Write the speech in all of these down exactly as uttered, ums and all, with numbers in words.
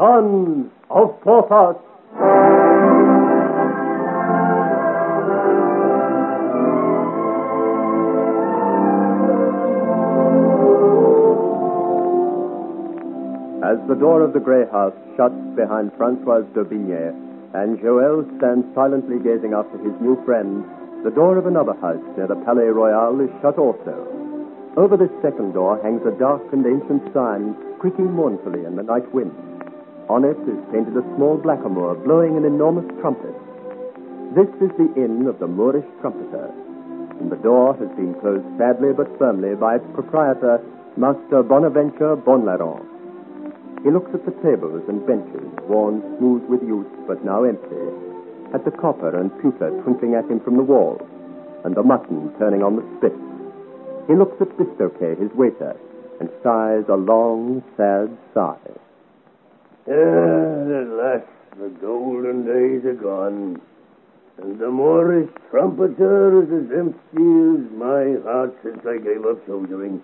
Sons of Porthos. As the door of the Grey House shuts behind Francoise d'Aubigné, and Joël stands silently gazing after his new friend, the door of another house near the Palais Royal is shut also. Over this second door hangs a dark and ancient sign, creaking mournfully in the night wind. On it is painted a small blackamoor blowing an enormous trumpet. This is the inn of the Moorish trumpeter, and the door has been closed sadly but firmly by its proprietor, Master Bonaventure Bonlaurent. He looks at the tables and benches, worn smooth with use but now empty, at the copper and pewter twinkling at him from the walls, and the mutton turning on the spit. He looks at Bistoquet, his waiter, and sighs a long, sad sigh. Ah, at last the golden days are gone, and the Moorish trumpeter is as empty as my heart since I gave up soldiering.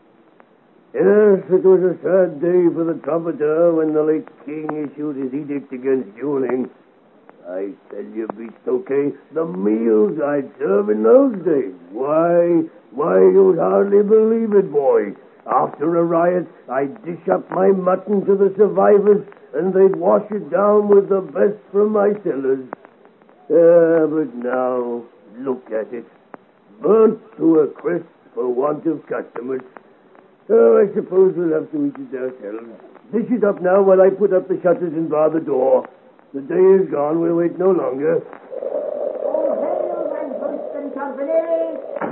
Yes, it was a sad day for the trumpeter when the late king issued his edict against dueling. I tell you, Bistoquet, the meals I'd serve in those days. Why, why, you'd hardly believe it, boy. After a riot, I'd dish up my mutton to the survivors, and they'd wash it down with the best from my cellars. Ah, but now, look at it. Burnt to a crisp for want of customers. Oh, I suppose we'll have to eat it ourselves. Dish it up now while I put up the shutters and bar the door. The day is gone. We'll wait no longer. All hail, my host and company!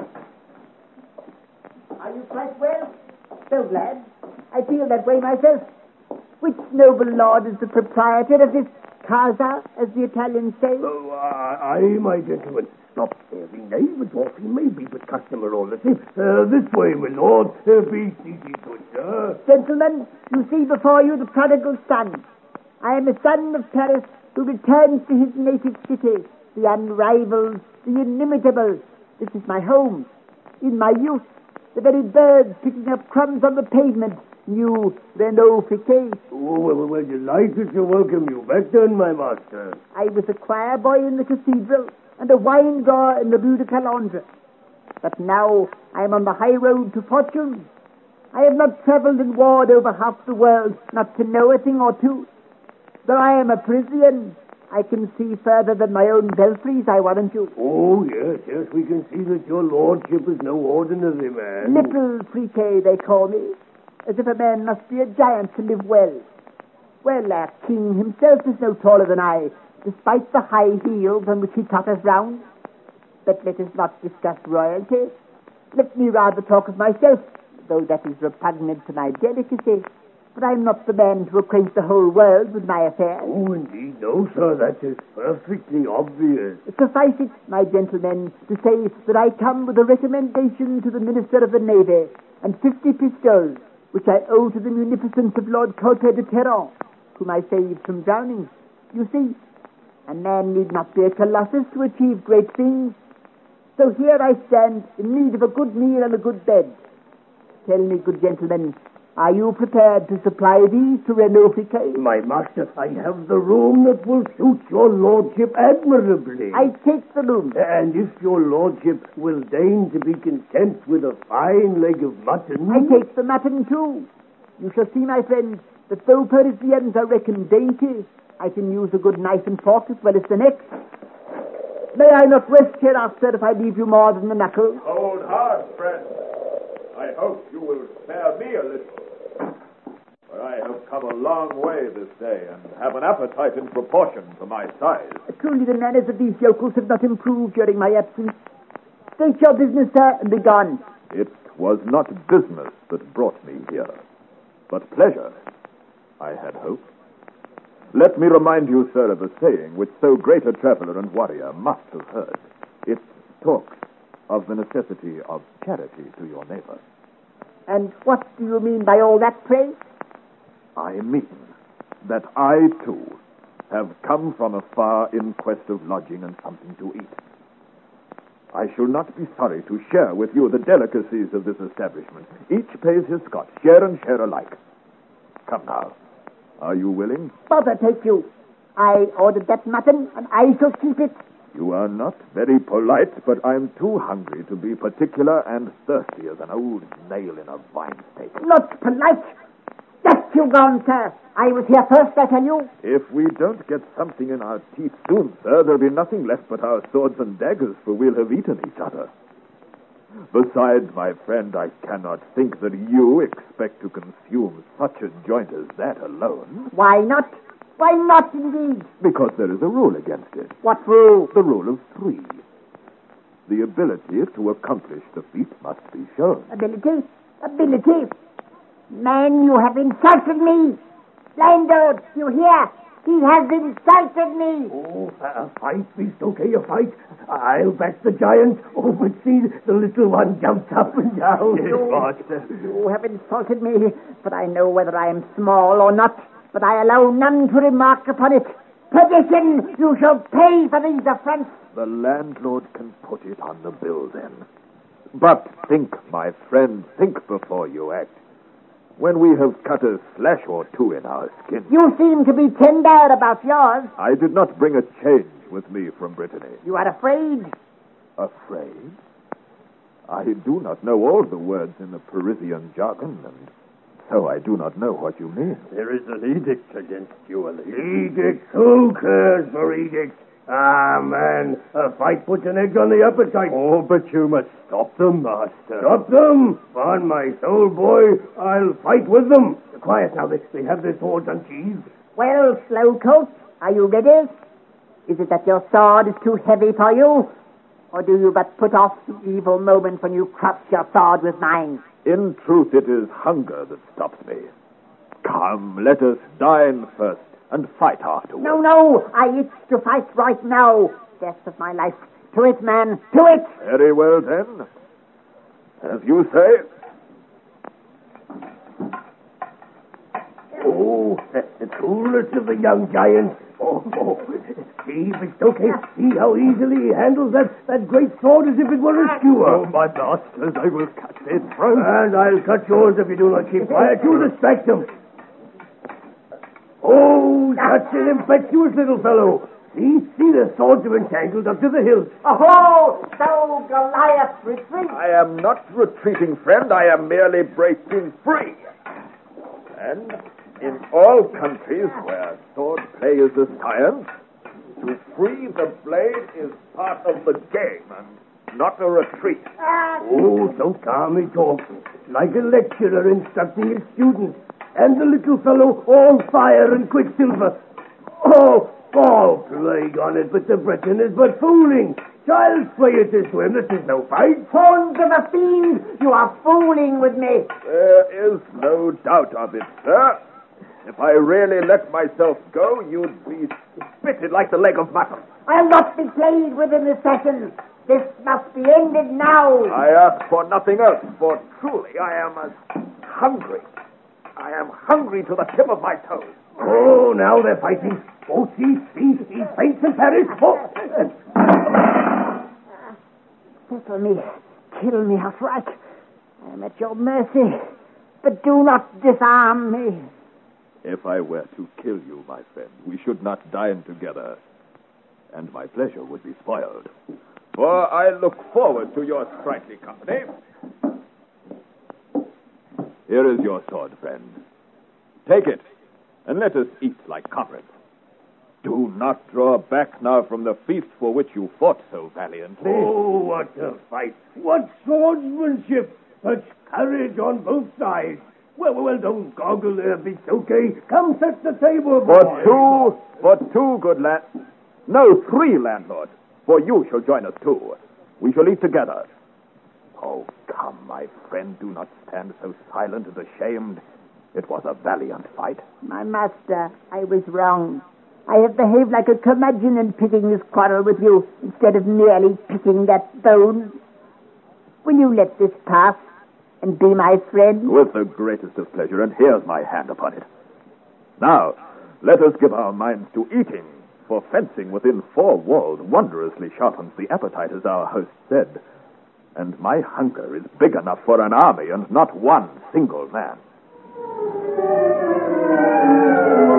Are you quite well? So glad. I feel that way myself. Which noble lord is the proprietor of this casa, as the Italians say? Oh, I, I my gentleman. Not very knave, but dwarf he may be, but customer all the same. Uh, this way, my lord. Uh, be seated, good sir. Gentlemen, you see before you the prodigal son. I am a son of Paris who returns to his native city, the unrivaled, the inimitable. This is my home. In my youth, the very birds picking up crumbs on the pavement knew Renaud Friquet. Oh, well, well, delighted to welcome you back then, my master. I was a choir boy in the cathedral and a wine drawer in the Rue de Calandre. But now I am on the high road to fortune. I have not travelled and warred over half the world, not to know a thing or two. Though I am a Parisian, I can see further than my own belfries, I warrant you. Oh, yes, yes, we can see that your lordship is no ordinary man. Little Friquet, they call me, as if a man must be a giant to live well. Well, our king himself is no taller than I, despite the high heels on which he totters round. But let us not discuss royalty. Let me rather talk of myself, though that is repugnant to my delicacy. But I'm not the man to acquaint the whole world with my affairs. Oh, indeed, no, sir, that is perfectly obvious. Suffice it, my gentlemen, to say that I come with a recommendation to the Minister of the Navy and fifty pistoles, which I owe to the munificence of Lord Colbert de Terran, whom I saved from drowning. You see, a man need not be a colossus to achieve great things. So here I stand in need of a good meal and a good bed. Tell me, good gentlemen, are you prepared to supply these to Renaud Friquet? My master, I have the room that will suit your lordship admirably. I take the room. And if your lordship will deign to be content with a fine leg of mutton... I take the mutton too. You shall see, my friend, that though Parisians are reckoned dainty, I can use a good knife and fork as well as the next. May I not rest here, sir, if I leave you more than the knuckle? Hold hard, friend. I hope you will spare me a little. For I have come a long way this day, and have an appetite in proportion to my size. Truly the manners of these yokels have not improved during my absence. State your business, sir, and be gone. It was not business that brought me here, but pleasure, I had hoped. Let me remind you, sir, of a saying which so great a traveler and warrior must have heard. It talks of the necessity of charity to your neighbor. And what do you mean by all that, pray? I mean that I, too, have come from afar in quest of lodging and something to eat. I shall not be sorry to share with you the delicacies of this establishment. Each pays his scot, share and share alike. Come now, Are you willing? Bother take you. I ordered that mutton, and I shall keep it. You are not very polite, but I'm too hungry to be particular and thirsty as an old nail in a vine stake. Not polite. Get you gone, sir. I was here first, I tell you. If we don't get something in our teeth soon, sir, there'll be nothing left but our swords and daggers, for we'll have eaten each other. Besides, my friend, I cannot think that you expect to consume such a joint as that alone. Why not? Why not, indeed? Because there is a rule against it. What rule? The rule of three. The ability to accomplish the feat must be shown. Ability? Ability? Man, you have insulted me. Landlord, you hear? He has insulted me. Oh, a fight, Beast, okay, a fight. I'll back the giant. Oh, but see, the little one jumps up and down. Yes, master. You have insulted me, but I know whether I am small or not, but I allow none to remark upon it. Perdition, you shall pay for these affronts. The landlord can put it on the bill, then. But think, my friend, think before you act. When we have cut a slash or two in our skin... You seem to be tender about yours. I did not bring a change with me from Brittany. You are afraid. Afraid? I do not know all the words in the Parisian jargon, and so I do not know what you mean. There is an edict against you, Elise. Edict? Who cares for edicts? Ah, man, a fight puts an egg on the appetite. Oh, but you must stop them, master. Stop them? On my soul, boy, I'll fight with them. Quiet now, they, they have their swords unsheathed. Well, Slowcoat, are you ready? Is it that your sword is too heavy for you? Or do you but put off the evil moment when you cross your sword with mine? In truth, it is hunger that stops me. Come, let us dine first. And fight afterwards. No, no, I itch to fight right now. Death of my life. To it, man, to it. Very well, then. As you say. Oh, the coolness of the young giant. Oh, oh. See, Bistoke, see how easily he handles that, that great sword as if it were a skewer. Oh, my masters, I will cut their throats. And I'll cut yours if you do not keep quiet. You distract them. Oh, such an impetuous little fellow. See, see, the swords are entangled up to the hilt. Oh, so Goliath retreat. I am not retreating, friend. I am merely breaking free. And in all countries where sword play is a science, to free the blade is part of the game and not a retreat. Oh, so calmly talk, like a lecturer instructing his students. And the little fellow all fire and quicksilver. Oh, oh, plague on it, but the Breton is but fooling. Child's play it is to him, this is no fight. Horns of a fiend, you are fooling with me. There is no doubt of it, sir. If I really let myself go, you'd be spitted like the leg of mutton. I'll not be played with in this session. This must be ended now. I ask for nothing else, for truly I am as hungry. I am hungry to the tip of my toes. Oh, now they're fighting. Oh, see, see, he faints in Paris. Oh. Settle me, kill me outright. I am at your mercy, but do not disarm me. If I were to kill you, my friend, we should not dine together, and my pleasure would be spoiled. For I look forward to your sprightly company. Here is your sword, friend. Take it, and let us eat like comrades. Do not draw back now from the feast for which you fought so valiantly. Oh, what a fight. What swordsmanship. Such courage on both sides. Well, well, don't goggle there, Bistoke. Come set the table, boy. For two, for two, good lad. No, three, landlord. For you shall join us too. We shall eat together. Oh, come, my friend, do not stand so silent and ashamed. It was a valiant fight. My master, I was wrong. I have behaved like a curmudgeon in picking this quarrel with you, instead of merely picking that bone. Will you let this pass and be my friend? With the greatest of pleasure, and here's my hand upon it. Now, let us give our minds to eating, for fencing within four walls wondrously sharpens the appetite, as our host said. And my hunger is big enough for an army and not one single man.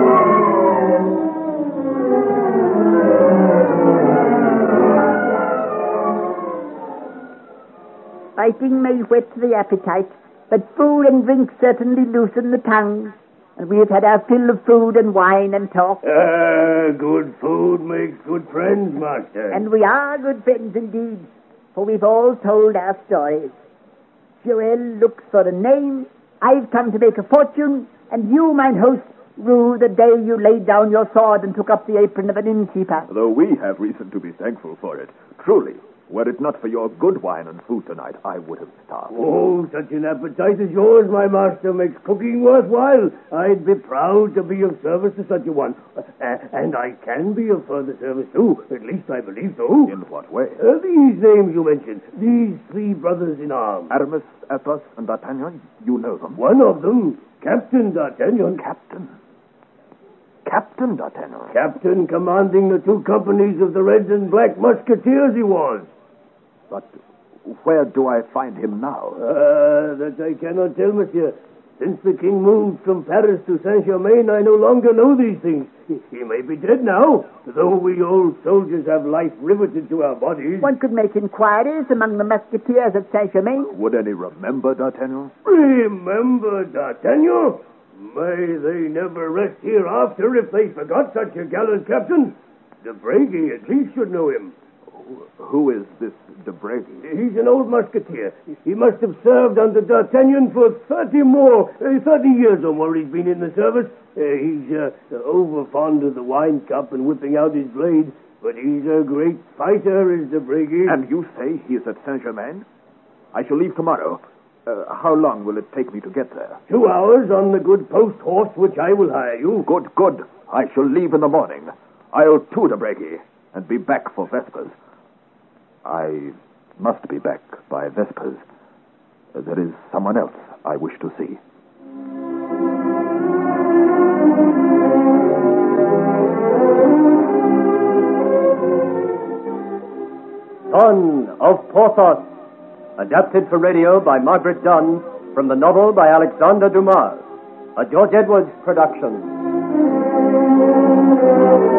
Fighting may whet the appetite, but food and drink certainly loosen the tongue. And we have had our fill of food and wine and talk. Ah, good food makes good friends, Master. And we are good friends indeed, for we've all told our stories. Joel looks for a name, I've come to make a fortune, and you, mine host, rue the day you laid down your sword and took up the apron of an innkeeper. Though we have reason to be thankful for it. Truly, were it not for your good wine and food tonight, I would have starved. Oh, such an appetite as yours, my master, makes cooking worthwhile. I'd be proud to be of service to such a one. Uh, and I can be of further service, too. At least I believe so. In what way? Uh, these names you mentioned, these three brothers in arms. Aramis, Athos, and D'Artagnan, you know them. One of them, Captain D'Artagnan. Captain? Captain D'Artagnan? Captain commanding the two companies of the Red and Black Musketeers he was. But where do I find him now? Uh, that I cannot tell, monsieur. Since the king moved from Paris to Saint-Germain, I no longer know these things. He, he may be dead now, though we old soldiers have life riveted to our bodies. One could make inquiries among the musketeers at Saint-Germain. Would any remember D'Artagnan? Remember D'Artagnan? May they never rest hereafter if they forgot such a gallant captain. De Breguet at least should know him. Who is this de Breguet? He's an old musketeer. He must have served under D'Artagnan for thirty more, uh, thirty years or more he's been in the service. Uh, he's uh, over fond of the wine cup and whipping out his blade, but he's a great fighter, is de Breguet. And you say he is at Saint-Germain? I shall leave tomorrow. Uh, how long will it take me to get there? Two hours on the good post horse, which I will hire you. Good, good. I shall leave in the morning. I'll to de Breguet and be back for Vespers. I must be back by Vespers. There is someone else I wish to see. Son of Porthos, adapted for radio by Margaret Dunn from the novel by Alexander Dumas, a George Edwards production.